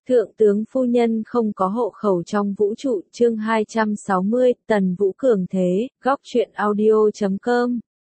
Thượng tướng phu nhân không có hộ khẩu trong vũ trụ, chương 260, Tần Vũ cường thế, góc truyện audio.com.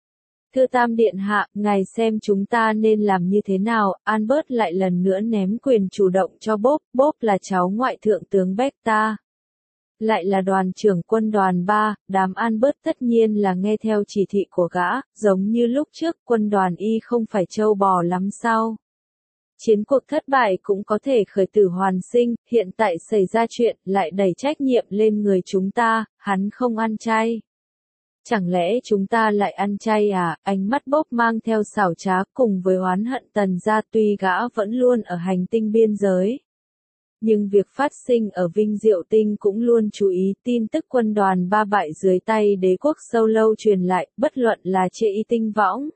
Thưa Tam Điện Hạ, ngài xem chúng ta nên làm như thế nào? Albert lại lần nữa ném quyền chủ động cho Bob. Bob là cháu ngoại thượng tướng Beta, lại là đoàn trưởng quân đoàn 3, đám Albert tất nhiên là nghe theo chỉ thị của gã, giống như lúc trước quân đoàn Y không phải trâu bò lắm sao? Chiến cuộc thất bại cũng có thể khởi tử hoàn sinh, hiện tại xảy ra chuyện, lại đẩy trách nhiệm lên người chúng ta, hắn không ăn chay. Chẳng lẽ chúng ta lại ăn chay à? Ánh mắt Bob mang theo xảo trá cùng với oán hận Tần gia, tuy gã vẫn luôn ở hành tinh biên giới. Nhưng việc phát sinh ở Vinh Diệu Tinh cũng luôn chú ý, tin tức quân đoàn 3 bại dưới tay đế quốc sâu lâu truyền lại, bất luận là trên y tinh võng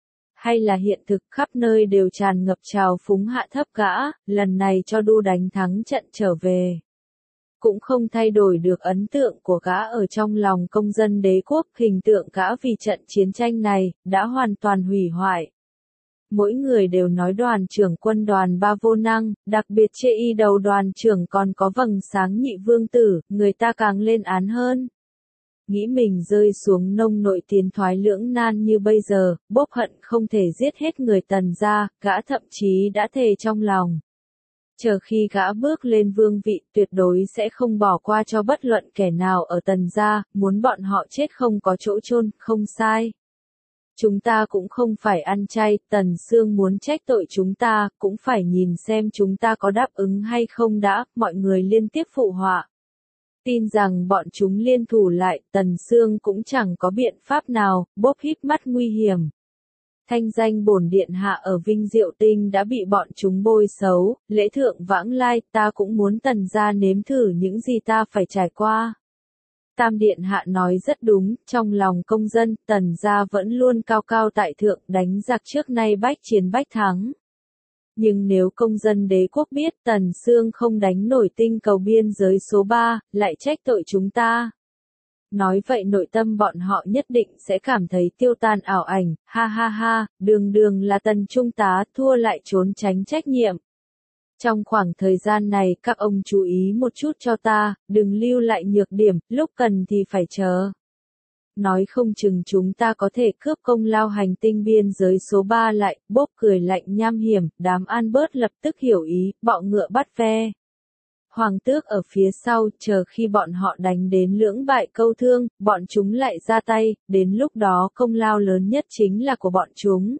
hay là hiện thực, khắp nơi đều tràn ngập trào phúng hạ thấp gã, lần này cho đu đánh thắng trận trở về. Cũng không thay đổi được ấn tượng của gã ở trong lòng công dân đế quốc, hình tượng gã vì trận chiến tranh này, đã hoàn toàn hủy hoại. Mỗi người đều nói đoàn trưởng quân đoàn 3 vô năng, đặc biệt chê y đầu đoàn trưởng còn có vầng sáng nhị vương tử, người ta càng lên án hơn. Nghĩ mình rơi xuống nông nội tiến thoái lưỡng nan như bây giờ, Bob hận không thể giết hết người Tần gia, gã thậm chí đã thề trong lòng. Chờ khi gã bước lên vương vị, tuyệt đối sẽ không bỏ qua cho bất luận kẻ nào ở Tần gia, muốn bọn họ chết không có chỗ chôn, không sai. Chúng ta cũng không phải ăn chay, Tần Sương muốn trách tội chúng ta, cũng phải nhìn xem chúng ta có đáp ứng hay không đã, mọi người liên tiếp phụ họa. Tin rằng bọn chúng liên thủ lại, Tần Sương cũng chẳng có biện pháp nào, Bob híp mắt nguy hiểm. Thanh danh bổn điện hạ ở Vinh Diệu Tinh đã bị bọn chúng bôi xấu, lễ thượng vãng lai, ta cũng muốn Tần gia nếm thử những gì ta phải trải qua. Tam điện hạ nói rất đúng, trong lòng công dân, Tần gia vẫn luôn cao cao tại thượng, đánh giặc trước nay bách chiến bách thắng. Nhưng nếu công dân đế quốc biết Tần Sương không đánh nổi tinh cầu biên giới số 3, lại trách tội chúng ta. Nói vậy nội tâm bọn họ nhất định sẽ cảm thấy tiêu tan ảo ảnh, ha ha ha, đường đường là Tần trung tá thua lại trốn tránh trách nhiệm. Trong khoảng thời gian này các ông chú ý một chút cho ta, đừng lưu lại nhược điểm, lúc cần thì phải chờ. Nói không chừng chúng ta có thể cướp công lao hành tinh biên giới số 3 lại, Bob cười lạnh nham hiểm, đám Albert lập tức hiểu ý, bọ ngựa bắt ve. Hoàng tước ở phía sau, chờ khi bọn họ đánh đến lưỡng bại câu thương, bọn chúng lại ra tay, đến lúc đó công lao lớn nhất chính là của bọn chúng.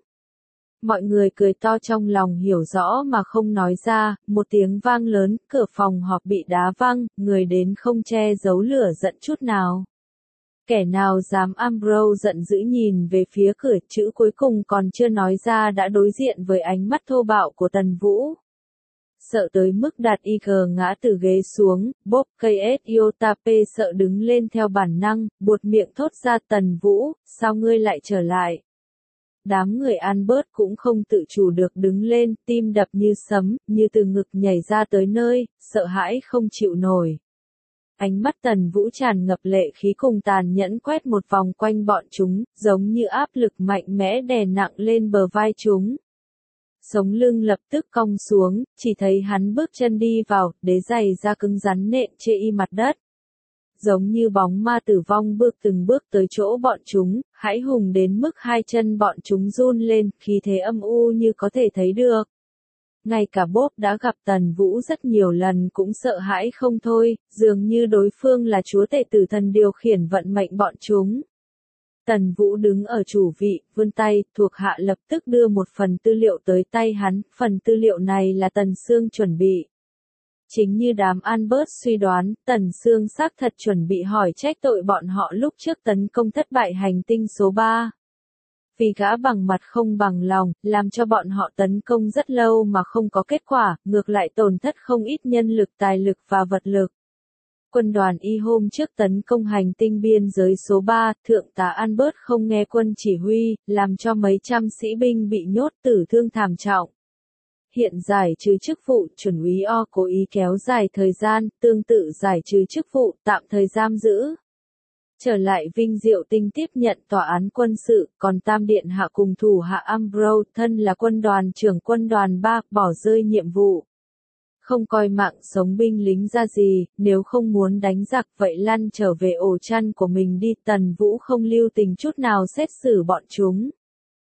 Mọi người cười to trong lòng hiểu rõ mà không nói ra, một tiếng vang lớn, cửa phòng họp bị đá văng, người đến không che giấu lửa giận chút nào. Kẻ nào dám Ambrose giận dữ nhìn về phía cửa, chữ cuối cùng còn chưa nói ra đã đối diện với ánh mắt thô bạo của Tần Vũ. Sợ tới mức đặt IG ngã từ ghế xuống, Bob KSIOTAP sợ đứng lên theo bản năng, buột miệng thốt ra Tần Vũ, sao ngươi lại trở lại? Đám người Albert cũng không tự chủ được đứng lên, tim đập như sấm, như từ ngực nhảy ra tới nơi, sợ hãi không chịu nổi. Ánh mắt Tần Vũ tràn ngập lệ khí cùng tàn nhẫn quét một vòng quanh bọn chúng, giống như áp lực mạnh mẽ đè nặng lên bờ vai chúng. Sống lưng lập tức cong xuống, chỉ thấy hắn bước chân đi vào, đế giày da cứng rắn nện chê y mặt đất. Giống như bóng ma tử vong bước từng bước tới chỗ bọn chúng, hãi hùng đến mức hai chân bọn chúng run lên, khí thế âm u như có thể thấy được. Ngay cả Bob đã gặp Tần Vũ rất nhiều lần cũng sợ hãi không thôi, dường như đối phương là chúa tể tử thần điều khiển vận mệnh bọn chúng. Tần Vũ đứng ở chủ vị, vươn tay, thuộc hạ lập tức đưa một phần tư liệu tới tay hắn, phần tư liệu này là Tần Sương chuẩn bị. Chính như đám Albert suy đoán, Tần Sương xác thật chuẩn bị hỏi trách tội bọn họ lúc trước tấn công thất bại hành tinh số 3. Vì gã bằng mặt không bằng lòng, làm cho bọn họ tấn công rất lâu mà không có kết quả, ngược lại tổn thất không ít nhân lực, tài lực và vật lực. Quân đoàn Y hôm trước tấn công hành tinh biên giới số 3, thượng tá Albert không nghe quân chỉ huy, làm cho mấy trăm sĩ binh bị nhốt tử thương thảm trọng. Hiện giải trừ chức vụ, chuẩn úy O cố ý kéo dài thời gian, tương tự giải trừ chức vụ, tạm thời giam giữ. Trở lại Vinh Diệu Tinh tiếp nhận tòa án quân sự, còn Tam Điện Hạ cùng thủ hạ Ambrose thân là quân đoàn trưởng quân đoàn 3, bỏ rơi nhiệm vụ. không coi mạng sống binh lính ra gì, nếu không muốn đánh giặc vậy lăn trở về ổ chăn của mình đi. Tần Vũ không lưu tình chút nào xét xử bọn chúng.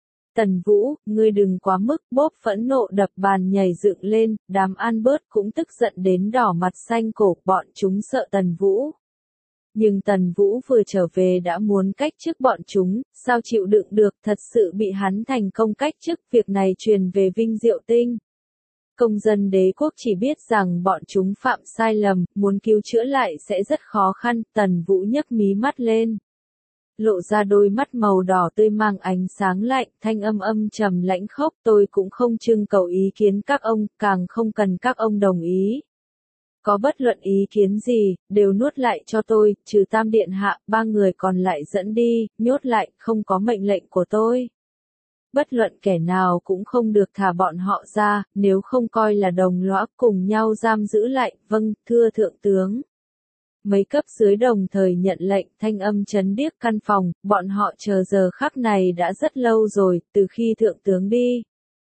Tần Vũ, ngươi đừng quá mức. Bốp phẫn nộ đập bàn nhảy dựng lên, đám Albert cũng tức giận đến đỏ mặt xanh cổ, bọn chúng sợ Tần Vũ. Nhưng Tần Vũ vừa trở về đã muốn cách chức bọn chúng, sao chịu đựng được, thật sự bị hắn thành công cách chức. Việc này truyền về Vinh Diệu Tinh. Công dân đế quốc chỉ biết rằng bọn chúng phạm sai lầm, muốn cứu chữa lại sẽ rất khó khăn. Tần Vũ nhấc mí mắt lên, lộ ra đôi mắt màu đỏ tươi mang ánh sáng lạnh, thanh âm âm trầm lãnh khốc. Tôi cũng không trưng cầu ý kiến các ông, càng không cần các ông đồng ý. Có bất luận ý kiến gì, đều nuốt lại cho tôi, trừ Tam Điện Hạ, 3 người còn lại dẫn đi, nhốt lại, không có mệnh lệnh của tôi. Bất luận kẻ nào cũng không được thả bọn họ ra, nếu không coi là đồng lõa, cùng nhau giam giữ lại. Vâng, thưa thượng tướng. Mấy cấp dưới đồng thời nhận lệnh, thanh âm chấn điếc căn phòng, bọn họ chờ giờ khắc này đã rất lâu rồi, từ khi thượng tướng đi.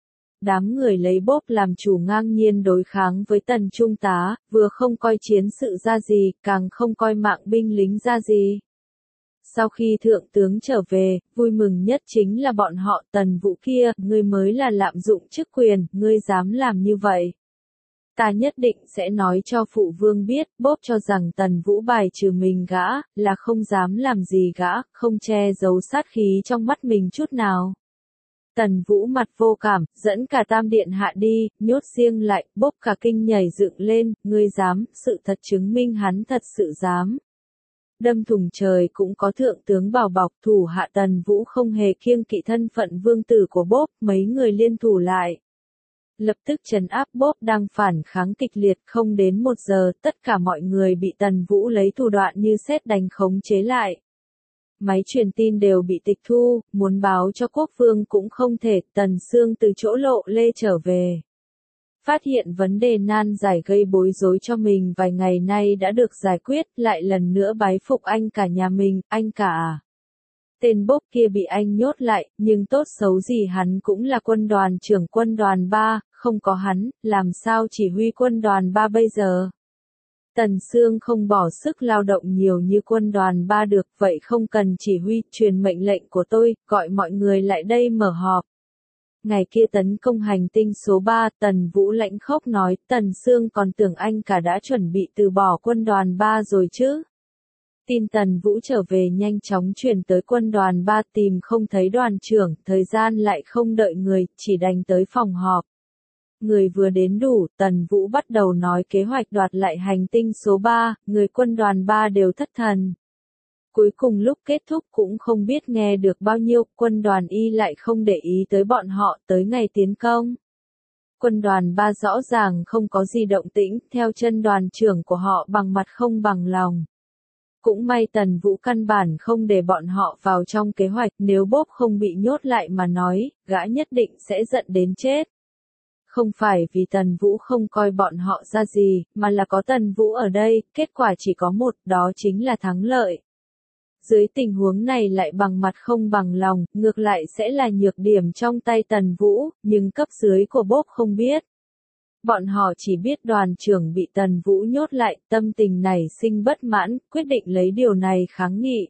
Đám người lấy Bốp làm chủ ngang nhiên đối kháng với Tần Trung tá, vừa không coi chiến sự ra gì, càng không coi mạng binh lính ra gì. Sau khi thượng tướng trở về, vui mừng nhất chính là bọn họ. Tần Vũ kia, ngươi mới là lạm dụng chức quyền, ngươi dám làm như vậy. Ta nhất định sẽ nói cho phụ vương biết. Bốp cho rằng Tần Vũ bài trừ mình gã, là không dám làm gì gã, không che giấu sát khí trong mắt mình chút nào. Tần Vũ mặt vô cảm, dẫn cả Tam Điện Hạ đi, nhốt riêng lại. Bốp cả kinh nhảy dựng lên, ngươi dám, sự thật chứng minh hắn thật sự dám. Đâm thùng trời cũng có thượng tướng bảo bọc. Thủ hạ Tần Vũ không hề kiêng kỵ thân phận vương tử của Bốp, mấy người liên thủ lại. Lập tức trấn áp Bốp đang phản kháng kịch liệt. Không đến 1 giờ, tất cả mọi người bị Tần Vũ lấy thủ đoạn như sét đánh khống chế lại. Máy truyền tin đều bị tịch thu, muốn báo cho quốc vương cũng không thể. Tần Sương từ chỗ lộ lê trở về. Phát hiện vấn đề nan giải gây bối rối cho mình vài ngày nay đã được giải quyết, lại lần nữa bái phục anh cả nhà mình. Anh cả à? Tên Bốp kia bị anh nhốt lại, nhưng tốt xấu gì hắn cũng là quân đoàn trưởng quân đoàn 3, không có hắn, làm sao chỉ huy quân đoàn 3 bây giờ? Tần Sương không bỏ sức lao động nhiều như quân đoàn 3 được, vậy không cần chỉ huy, truyền mệnh lệnh của tôi, gọi mọi người lại đây mở họp. Ngày kia tấn công hành tinh số 3, Tần Vũ lãnh khốc nói. Tần Sương còn tưởng anh cả đã chuẩn bị từ bỏ quân đoàn 3 rồi chứ. Tin Tần Vũ trở về nhanh chóng truyền tới quân đoàn 3, tìm không thấy đoàn trưởng, thời gian lại không đợi người, chỉ đành tới phòng họp. Người vừa đến đủ, Tần Vũ bắt đầu nói kế hoạch đoạt lại hành tinh số 3, người quân đoàn 3 đều thất thần. Cuối cùng lúc kết thúc cũng không biết nghe được bao nhiêu, quân đoàn Y lại không để ý tới bọn họ. Tới ngày tiến công, quân đoàn 3 rõ ràng không có gì động tĩnh, theo chân đoàn trưởng của họ bằng mặt không bằng lòng. Cũng may Tần Vũ căn bản không để bọn họ vào trong kế hoạch, nếu Bốp không bị nhốt lại mà nói, gã nhất định sẽ giận đến chết. Không phải vì Tần Vũ không coi bọn họ ra gì, mà là có Tần Vũ ở đây, kết quả chỉ có một, đó chính là thắng lợi. Dưới tình huống này lại bằng mặt không bằng lòng, ngược lại sẽ là nhược điểm trong tay Tần Vũ, nhưng cấp dưới của Bốp không biết. Bọn họ chỉ biết đoàn trưởng bị Tần Vũ nhốt lại, tâm tình nảy sinh bất mãn, quyết định lấy điều này kháng nghị.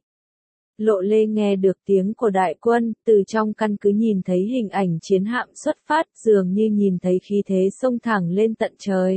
Lộ Lê nghe được tiếng của đại quân, từ trong căn cứ nhìn thấy hình ảnh chiến hạm xuất phát, dường như nhìn thấy khí thế xông thẳng lên tận trời.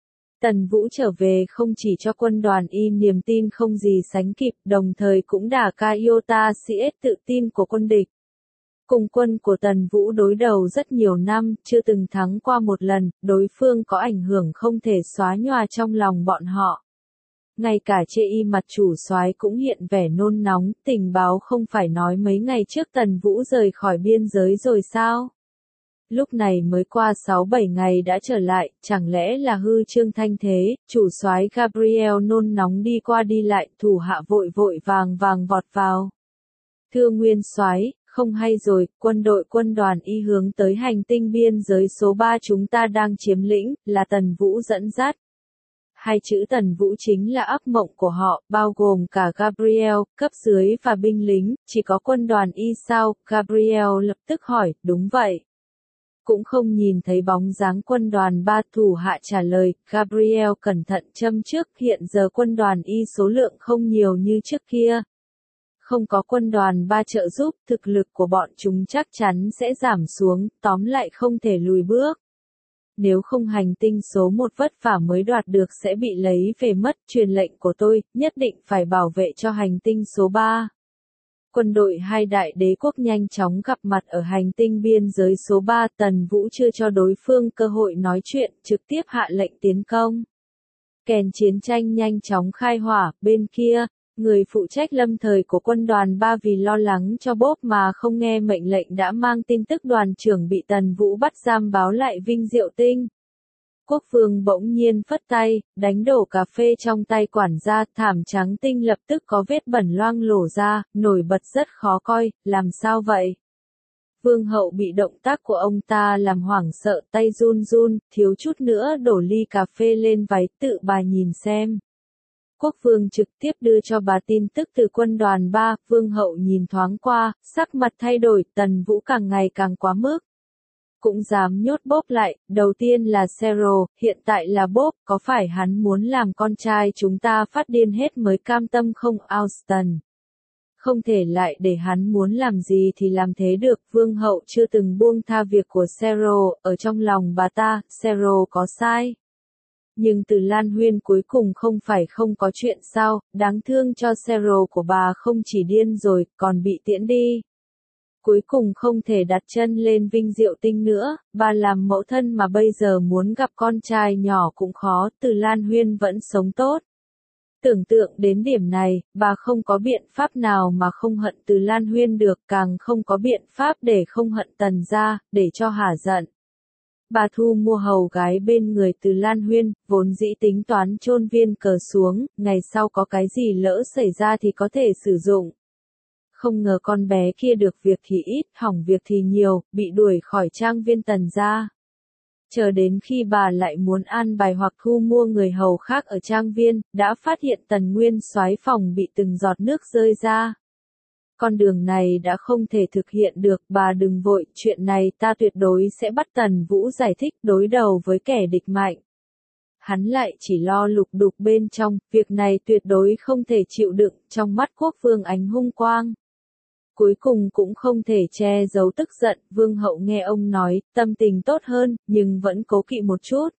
Tần Vũ trở về không chỉ cho quân đoàn Y niềm tin không gì sánh kịp, đồng thời cũng đả ca iota CS tự tin của quân địch. Cùng quân của Tần Vũ đối đầu rất nhiều năm, chưa từng thắng qua một lần, đối phương có ảnh hưởng không thể xóa nhòa trong lòng bọn họ. Ngay cả chê y mặt chủ soái cũng hiện vẻ nôn nóng, tình báo không phải nói mấy ngày trước Tần Vũ rời khỏi biên giới rồi sao? Lúc này mới qua 6-7 ngày đã trở lại, chẳng lẽ là hư trương thanh thế? Chủ soái Gabriel nôn nóng đi qua đi lại, thủ hạ vội vội vàng vọt vào. Thưa nguyên soái, không hay rồi, quân đoàn Y hướng tới hành tinh biên giới số 3 chúng ta đang chiếm lĩnh, là Tần Vũ dẫn dắt. Hai chữ Tần Vũ chính là ác mộng của họ, bao gồm cả Gabriel, cấp dưới và binh lính, chỉ có quân đoàn Y sao? Gabriel lập tức hỏi, đúng vậy. Cũng không nhìn thấy bóng dáng quân đoàn 3, thủ hạ trả lời. Gabriel cẩn thận châm trước, hiện giờ quân đoàn Y số lượng không nhiều như trước kia. Không có quân đoàn 3 trợ giúp, thực lực của bọn chúng chắc chắn sẽ giảm xuống, tóm lại không thể lùi bước. Nếu không hành tinh số 1 vất vả mới đoạt được sẽ bị lấy về mất. Truyền lệnh của tôi, nhất định phải bảo vệ cho hành tinh số 3. Quân đội hai đại đế quốc nhanh chóng gặp mặt ở hành tinh biên giới số 3. Tần Vũ chưa cho đối phương cơ hội nói chuyện, trực tiếp hạ lệnh tiến công. Kèn chiến tranh nhanh chóng khai hỏa. Bên kia, người phụ trách lâm thời của quân đoàn 3 vì lo lắng cho Bob mà không nghe mệnh lệnh đã mang tin tức đoàn trưởng bị Tần Vũ bắt giam báo lại Vinh Diệu Tinh. Quốc vương bỗng nhiên phất tay, đánh đổ cà phê trong tay quản gia, thảm trắng tinh lập tức có vết bẩn loang lổ ra, nổi bật rất khó coi. Làm sao vậy? Vương hậu bị động tác của ông ta làm hoảng sợ, tay run run, thiếu chút nữa đổ ly cà phê lên váy. Tự bà nhìn xem. Quốc vương trực tiếp đưa cho bà tin tức từ quân đoàn 3, vương hậu nhìn thoáng qua, sắc mặt thay đổi. Tần Vũ càng ngày càng quá mức. Cũng dám nhốt Bob lại. Đầu tiên là Cyril, hiện tại là Bob. Có phải hắn muốn làm con trai chúng ta phát điên hết mới cam tâm không? Austin, không thể lại để hắn muốn làm gì thì làm thế được. Vương hậu chưa từng buông tha việc của Cyril. Ở trong lòng bà ta, Cyril có sai. Nhưng Từ Lan Huyên cuối cùng không phải không có chuyện sao? Đáng thương cho Cyril của bà không chỉ điên rồi, còn bị tiễn đi. Cuối cùng không thể đặt chân lên Vinh Diệu Tinh nữa. Bà làm mẫu thân mà bây giờ muốn gặp con trai nhỏ cũng khó. Từ Lan Huyên vẫn sống tốt. Tưởng tượng đến điểm này, bà không có biện pháp nào mà không hận Từ Lan Huyên được, càng không có biện pháp để không hận Tần gia, để cho hả giận. Bà thu mua hầu gái bên người Từ Lan Huyên, vốn dĩ tính toán chôn viên cờ xuống, ngày sau có cái gì lỡ xảy ra thì có thể sử dụng. Không ngờ con bé kia được việc thì ít, hỏng việc thì nhiều, bị đuổi khỏi trang viên Tần gia. Chờ đến khi bà lại muốn an bài hoặc thu mua người hầu khác ở trang viên, đã phát hiện Tần Nguyên Soái phòng bị từng giọt nước rơi ra. Con đường này đã không thể thực hiện được, bà đừng vội, chuyện này ta tuyệt đối sẽ bắt Tần Vũ giải thích, đối đầu với kẻ địch mạnh. Hắn lại chỉ lo lục đục bên trong, việc này tuyệt đối không thể chịu đựng. Trong mắt quốc vương ánh hung quang. Cuối cùng cũng không thể che giấu tức giận. Vương hậu nghe ông nói, tâm tình tốt hơn, nhưng vẫn cố kỵ một chút.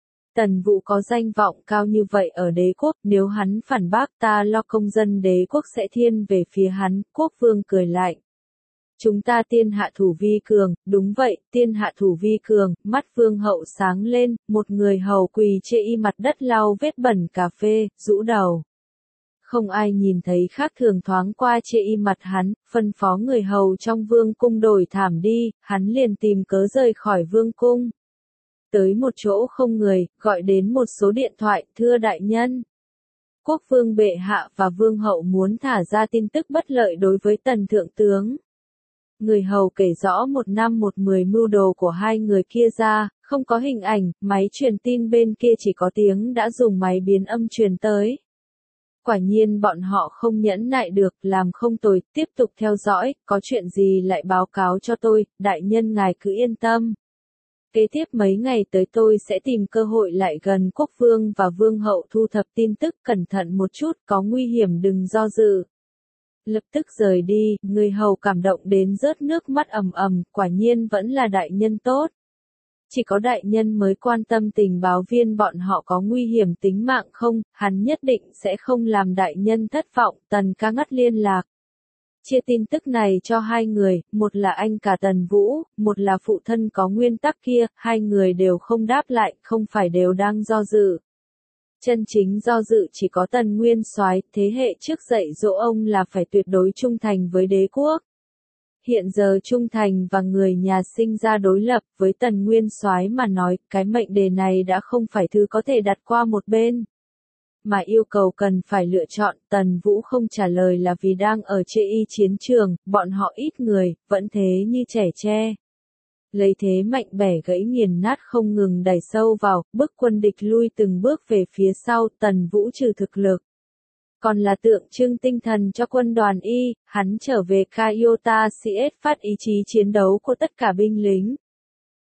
Tần Vũ có danh vọng cao như vậy ở đế quốc, nếu hắn phản bác ta lo công dân đế quốc sẽ thiên về phía hắn. Quốc vương cười lạnh. Chúng ta tiên hạ thủ vi cường. Đúng vậy, tiên hạ thủ vi cường. Mắt vương hậu sáng lên, một người hầu quỳ chê y mặt đất lau vết bẩn cà phê, rũ đầu. Không ai nhìn thấy khác thường thoáng qua chê y mặt hắn, phân phó người hầu trong vương cung đổi thảm đi, hắn liền tìm cớ rời khỏi vương cung. Tới một chỗ không người, gọi đến một số điện thoại, thưa đại nhân. Quốc vương bệ hạ và vương hậu muốn thả ra tin tức bất lợi đối với Tần thượng tướng. Người hầu kể rõ 1 năm 1 10 mưu đồ của hai người kia ra, không có hình ảnh, máy truyền tin bên kia chỉ có tiếng đã dùng máy biến âm truyền tới. Quả nhiên bọn họ không nhẫn nại được, làm không tồi, tiếp tục theo dõi, có chuyện gì lại báo cáo cho tôi, đại nhân ngài cứ yên tâm. Kế tiếp mấy ngày tới tôi sẽ tìm cơ hội lại gần quốc vương và vương hậu thu thập tin tức, cẩn thận một chút, có nguy hiểm đừng do dự. Lập tức rời đi, người hầu cảm động đến rớt nước mắt ầm ầm, quả nhiên vẫn là đại nhân tốt. Chỉ có đại nhân mới quan tâm tình báo viên bọn họ có nguy hiểm tính mạng không, hắn nhất định sẽ không làm đại nhân thất vọng. Tần ca ngắt liên lạc. Chia tin tức này cho hai người, một là anh cả Tần Vũ, một là phụ thân có nguyên tắc kia, hai người đều không đáp lại, không phải đều đang do dự. Chân chính do dự chỉ có Tần Nguyên Soái, thế hệ trước dạy dỗ ông là phải tuyệt đối trung thành với đế quốc. Hiện giờ trung thành và người nhà sinh ra đối lập, với Tần Nguyên Soái mà nói, cái mệnh đề này đã không phải thứ có thể đặt qua một bên. Mà yêu cầu cần phải lựa chọn. Tần Vũ không trả lời là vì đang ở chê y chiến trường, bọn họ ít người, vẫn thế như trẻ tre. Lấy thế mạnh bẻ gãy nghiền nát không ngừng đẩy sâu vào, bức quân địch lui từng bước về phía sau. Tần Vũ trừ thực lực, còn là tượng trưng tinh thần cho quân đoàn Y, hắn trở về Kaiota CS phát ý chí chiến đấu của tất cả binh lính.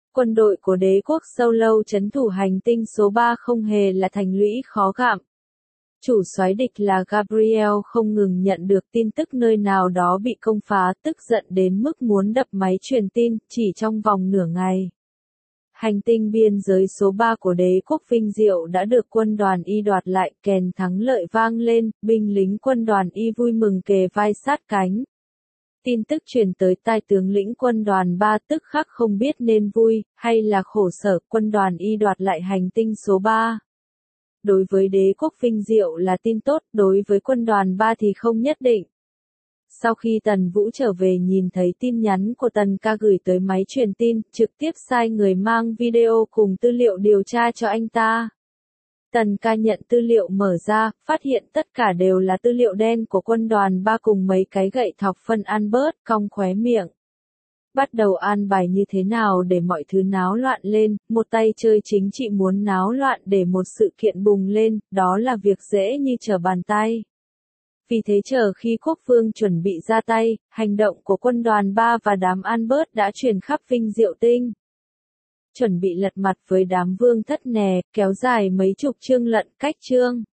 Quân đội của đế quốc Sâu Lâu trấn thủ hành tinh số 3 không hề là thành lũy khó gặm. Chủ soái địch là Gabriel không ngừng nhận được tin tức nơi nào đó bị công phá, tức giận đến mức muốn đập máy truyền tin, chỉ trong vòng nửa ngày. Hành tinh biên giới số 3 của đế quốc vinh diệu đã được quân đoàn Y đoạt lại, kèn thắng lợi vang lên, binh lính quân đoàn Y vui mừng kề vai sát cánh. Tin tức truyền tới tai tướng lĩnh quân đoàn 3 tức khắc không biết nên vui, hay là khổ sở, quân đoàn Y đoạt lại hành tinh số 3. Đối với đế quốc vinh diệu là tin tốt, đối với quân đoàn 3 thì không nhất định. Sau khi Tần Vũ trở về nhìn thấy tin nhắn của Tần ca gửi tới máy truyền tin, trực tiếp sai người mang video cùng tư liệu điều tra cho anh ta. Tần ca nhận tư liệu mở ra, phát hiện tất cả đều là tư liệu đen của quân đoàn 3 cùng mấy cái gậy thọc phân Albert, cong khóe miệng. Bắt đầu an bài như thế nào để mọi thứ náo loạn lên, một tay chơi chính trị muốn náo loạn để một sự kiện bùng lên, đó là việc dễ như trở bàn tay. Vì thế chờ khi quốc vương chuẩn bị ra tay, hành động của quân đoàn 3 và đám Albert đã truyền khắp Vinh Diệu Tinh. Chuẩn bị lật mặt với đám vương thất nè, kéo dài mấy chục chương lận cách chương.